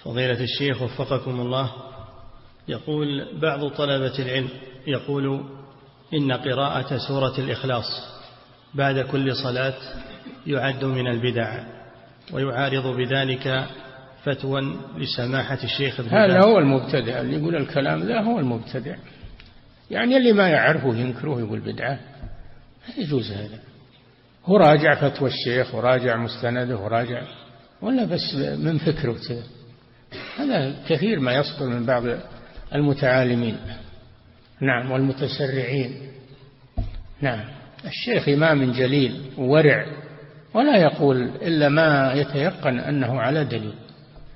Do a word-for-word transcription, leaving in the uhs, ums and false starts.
فضيلة الشيخ وفقكم الله، يقول بعض طلبة العلم يقول إن قراءة سورة الإخلاص بعد كل صلاة يعد من البدع، ويعارض بذلك فتوى لسماحة الشيخ ابن باز. هذا هو المبتدع، اللي يقول الكلام ذا هو المبتدع، يعني اللي ما يعرفه ينكره يقول بدعة، لا يجوز هذا. هو راجع فتوى الشيخ وراجع مستنده وراجع، ولا بس من فكره كذا. هذا كثير ما يصدر من بعض المتعالمين، نعم، والمتسرعين. نعم، الشيخ إمام جليل وورع، ولا يقول إلا ما يتيقن أنه على دليل.